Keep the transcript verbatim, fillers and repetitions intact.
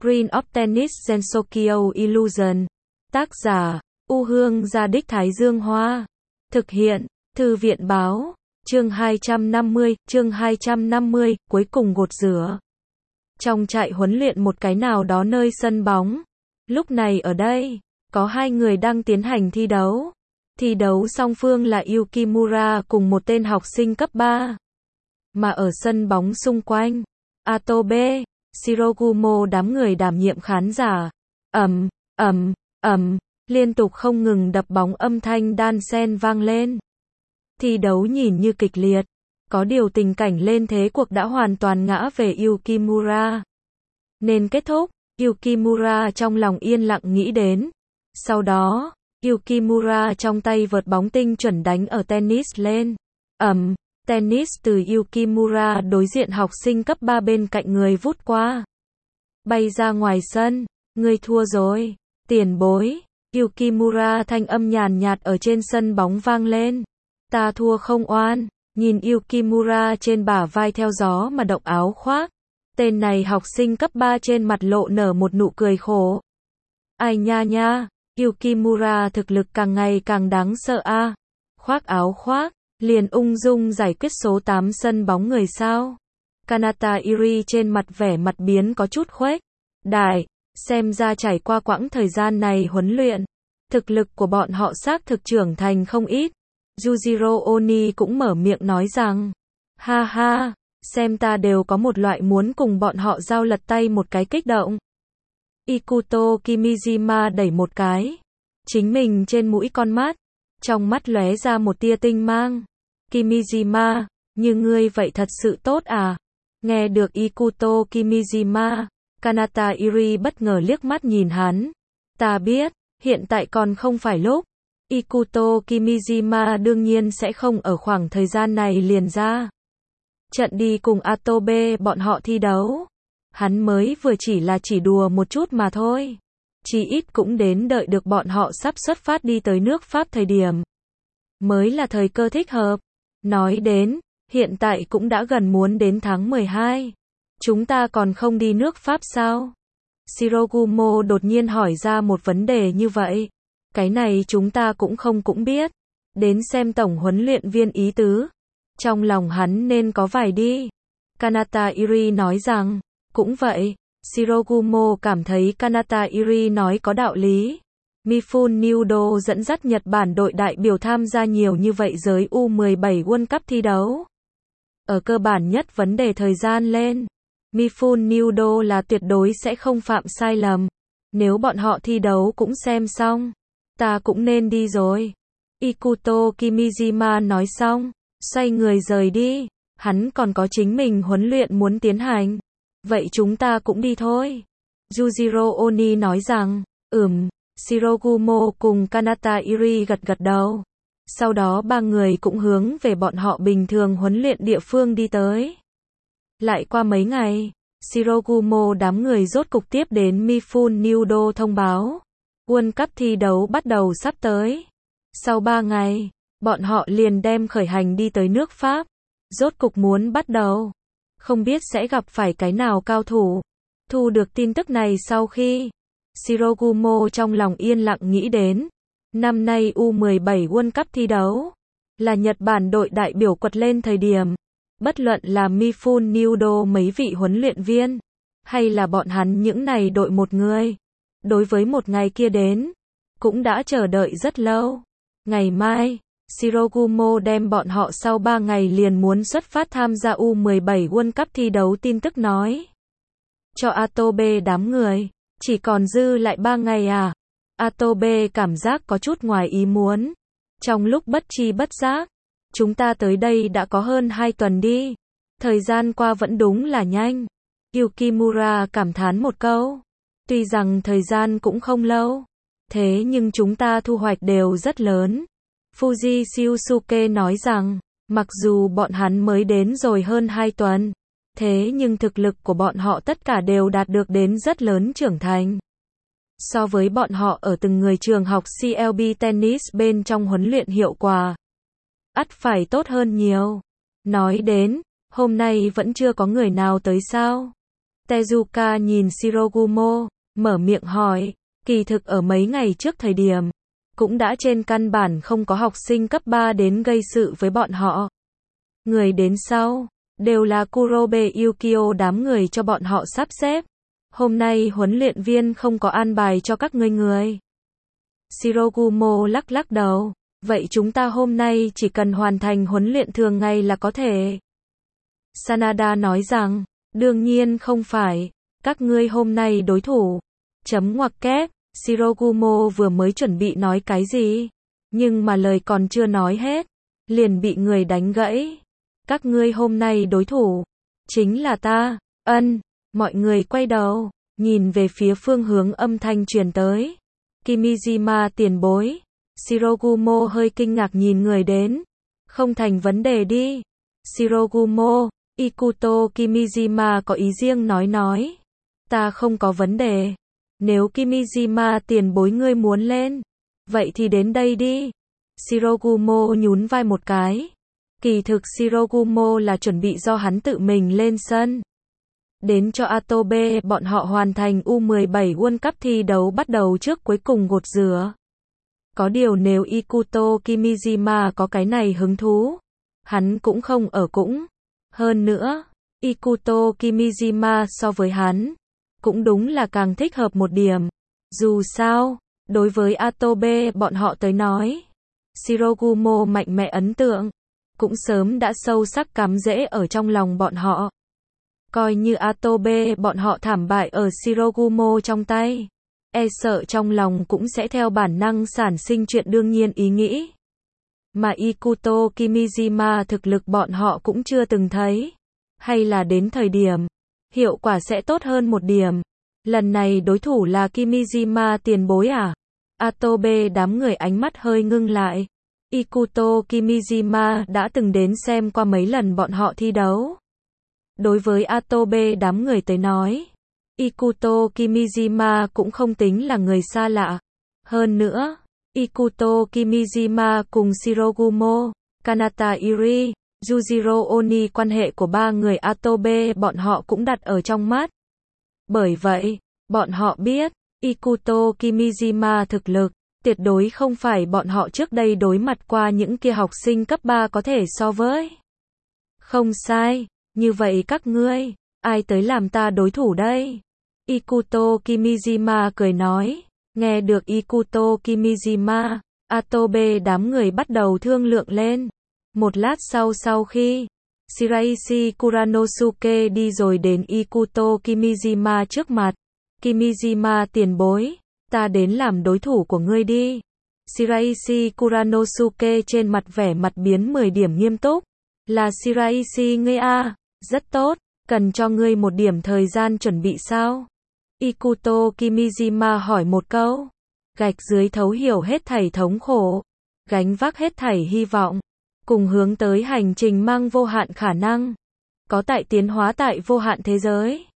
Green of Tennis Gensokyo Illusion. Tác giả, U Hương Gia Đích Thái Dương Hoa. Thực hiện, Thư viện Báo. Chương hai trăm năm mươi, chương hai trăm năm mươi, cuối cùng gột rửa. Trong trại huấn luyện một cái nào đó nơi sân bóng. Lúc này ở đây, có hai người đang tiến hành thi đấu. Thi đấu song phương là Yukimura cùng một tên học sinh cấp ba. Mà ở sân bóng xung quanh, Atobe, Shirogumo đám người đảm nhiệm khán giả. Ầm, ầm, ầm, liên tục không ngừng đập bóng, âm thanh đan xen vang lên. Thi đấu nhìn như kịch liệt, có điều tình cảnh lên thế cuộc đã hoàn toàn ngã về Yukimura. Nên kết thúc, Yukimura trong lòng yên lặng nghĩ đến. Sau đó, Yukimura trong tay vợt bóng tinh chuẩn đánh ở tennis lên. Ầm, tennis từ Yukimura đối diện học sinh cấp ba bên cạnh người vút qua. Bay ra ngoài sân, ngươi thua rồi, tiền bối. Yukimura thanh âm nhàn nhạt ở trên sân bóng vang lên. Ta thua không oan. Nhìn Yukimura trên bả vai theo gió mà động áo khoác. Tên này học sinh cấp ba trên mặt lộ nở một nụ cười khổ. Ai nha nha, Yukimura thực lực càng ngày càng đáng sợ a. À. Khoác áo khoác, liền ung dung giải quyết số tám sân bóng người sao. Kanata Iri trên mặt vẻ mặt biến có chút khuếch đại, xem ra trải qua quãng thời gian này huấn luyện, thực lực của bọn họ xác thực trưởng thành không ít. Yujiro Oni cũng mở miệng nói rằng, ha ha, xem ta đều có một loại muốn cùng bọn họ giao lật tay một cái kích động. Ikuto Kimijima đẩy một cái, chính mình trên mũi con mắt, trong mắt lóe ra một tia tinh mang. Kimijima, như ngươi vậy thật sự tốt à? Nghe được Ikuto Kimijima, Kanata Iri bất ngờ liếc mắt nhìn hắn. Ta biết, hiện tại còn không phải lúc. Ikuto Kimijima đương nhiên sẽ không ở khoảng thời gian này liền ra trận đi cùng Atobe bọn họ thi đấu. Hắn mới vừa chỉ là chỉ đùa một chút mà thôi. Chỉ ít cũng đến đợi được bọn họ sắp xuất phát đi tới nước Pháp thời điểm. Mới là thời cơ thích hợp. Nói đến, hiện tại cũng đã gần muốn đến tháng mười hai. Chúng ta còn không đi nước Pháp sao? Shirogumo đột nhiên hỏi ra một vấn đề như vậy. Cái này chúng ta cũng không cũng biết. Đến xem tổng huấn luyện viên ý tứ. Trong lòng hắn nên có vài đi. Kanata Iri nói rằng, cũng vậy. Shirogumo cảm thấy Kanata Iri nói có đạo lý. Mifune Nudo dẫn dắt Nhật Bản đội đại biểu tham gia nhiều như vậy giới U mười bảy World Cup thi đấu. Ở cơ bản nhất vấn đề thời gian lên, Mifune Nudo là tuyệt đối sẽ không phạm sai lầm. Nếu bọn họ thi đấu cũng xem xong, ta cũng nên đi rồi. Ikuto Kimijima nói xong, xoay người rời đi. Hắn còn có chính mình huấn luyện muốn tiến hành. Vậy chúng ta cũng đi thôi. Yujiro Oni nói rằng, ừm. Shirogumo cùng Kanata Iri gật gật đầu. Sau đó ba người cũng hướng về bọn họ bình thường huấn luyện địa phương đi tới. Lại qua mấy ngày, Shirogumo đám người rốt cục tiếp đến Mifune Nudo thông báo. World Cup thi đấu bắt đầu sắp tới. Sau ba ngày, bọn họ liền đem khởi hành đi tới nước Pháp. Rốt cục muốn bắt đầu. Không biết sẽ gặp phải cái nào cao thủ. Thu được tin tức này sau khi Shirogumo trong lòng yên lặng nghĩ đến. Năm nay U mười bảy World Cup thi đấu là Nhật Bản đội đại biểu quật lên thời điểm. Bất luận là Mifune Nudo mấy vị huấn luyện viên, hay là bọn hắn những này đội một người. Đối với một ngày kia đến, cũng đã chờ đợi rất lâu. Ngày mai, Shirogumo đem bọn họ sau ba ngày liền muốn xuất phát tham gia U mười bảy World Cup thi đấu tin tức nói. Cho Atobe đám người. Chỉ còn dư lại ba ngày à? Atobe cảm giác có chút ngoài ý muốn. Trong lúc bất tri bất giác, chúng ta tới đây đã có hơn hai tuần đi. Thời gian qua vẫn đúng là nhanh. Yukimura cảm thán một câu. Tuy rằng thời gian cũng không lâu, thế nhưng chúng ta thu hoạch đều rất lớn. Fuji Shiosuke nói rằng, mặc dù bọn hắn mới đến rồi hơn hai tuần, thế nhưng thực lực của bọn họ tất cả đều đạt được đến rất lớn trưởng thành. So với bọn họ ở từng người trường học xê lờ bê Tennis bên trong huấn luyện hiệu quả, ắt phải tốt hơn nhiều. Nói đến, hôm nay vẫn chưa có người nào tới sao? Tezuka nhìn Shirogumo, mở miệng hỏi, kỳ thực ở mấy ngày trước thời điểm, cũng đã trên căn bản không có học sinh cấp ba đến gây sự với bọn họ. Người đến sau, đều là Kurobe Yukio đám người cho bọn họ sắp xếp. Hôm nay huấn luyện viên không có an bài cho các ngươi người. Shirogumo lắc lắc đầu, vậy chúng ta hôm nay chỉ cần hoàn thành huấn luyện thường ngày là có thể. Sanada nói rằng, đương nhiên không phải, các ngươi hôm nay đối thủ. Chấm ngoặc kép, Shirogumo vừa mới chuẩn bị nói cái gì, nhưng mà lời còn chưa nói hết, liền bị người đánh gãy. Các ngươi hôm nay đối thủ, chính là ta, ân, mọi người quay đầu, nhìn về phía phương hướng âm thanh truyền tới. Kimijima tiền bối, Shirogumo hơi kinh ngạc nhìn người đến, không thành vấn đề đi. Shirogumo, Ikuto Kimijima có ý riêng nói nói, ta không có vấn đề. Nếu Kimijima tiền bối ngươi muốn lên, vậy thì đến đây đi. Shirogumo nhún vai một cái. Kỳ thực Shirogumo là chuẩn bị do hắn tự mình lên sân. Đến cho Atobe bọn họ hoàn thành U mười bảy World Cup thi đấu bắt đầu trước cuối cùng gột rửa. Có điều nếu Ikuto Kimijima có cái này hứng thú, hắn cũng không ở cũng. Hơn nữa, Ikuto Kimijima so với hắn, cũng đúng là càng thích hợp một điểm. Dù sao, đối với Atobe bọn họ tới nói, Shirogumo mạnh mẽ ấn tượng, cũng sớm đã sâu sắc cắm rễ ở trong lòng bọn họ. Coi như Atobe bọn họ thảm bại ở Shirogumo trong tay, e sợ trong lòng cũng sẽ theo bản năng sản sinh chuyện đương nhiên ý nghĩ. Mà Ikuto Kimijima thực lực bọn họ cũng chưa từng thấy, hay là đến thời điểm, hiệu quả sẽ tốt hơn một điểm. Lần này đối thủ là Kimijima tiền bối à? Atobe đám người ánh mắt hơi ngưng lại. Ikuto Kimijima đã từng đến xem qua mấy lần bọn họ thi đấu. Đối với Atobe đám người tới nói, Ikuto Kimijima cũng không tính là người xa lạ. Hơn nữa, Ikuto Kimijima cùng Shirogumo, Kanata Iri, Yujiro Oni quan hệ của ba người Atobe bọn họ cũng đặt ở trong mắt. Bởi vậy, bọn họ biết, Ikuto Kimijima thực lực, tuyệt đối không phải bọn họ trước đây đối mặt qua những kia học sinh cấp ba có thể so với. Không sai, như vậy các ngươi, ai tới làm ta đối thủ đây? Ikuto Kimijima cười nói, nghe được Ikuto Kimijima, Atobe đám người bắt đầu thương lượng lên. Một lát sau sau khi Shiraishi Kuranosuke đi rồi đến Ikuto Kimijima trước mặt. Kimijima tiền bối, ta đến làm đối thủ của ngươi đi. Shiraishi Kuranosuke trên mặt vẻ mặt biến mười điểm nghiêm túc. Là Shiraishi ngươi à, rất tốt, cần cho ngươi một điểm thời gian chuẩn bị sao? Ikuto Kimijima hỏi một câu. Gạch dưới thấu hiểu hết thảy thống khổ, gánh vác hết thảy hy vọng, cùng hướng tới hành trình mang vô hạn khả năng, có tại tiến hóa tại vô hạn thế giới.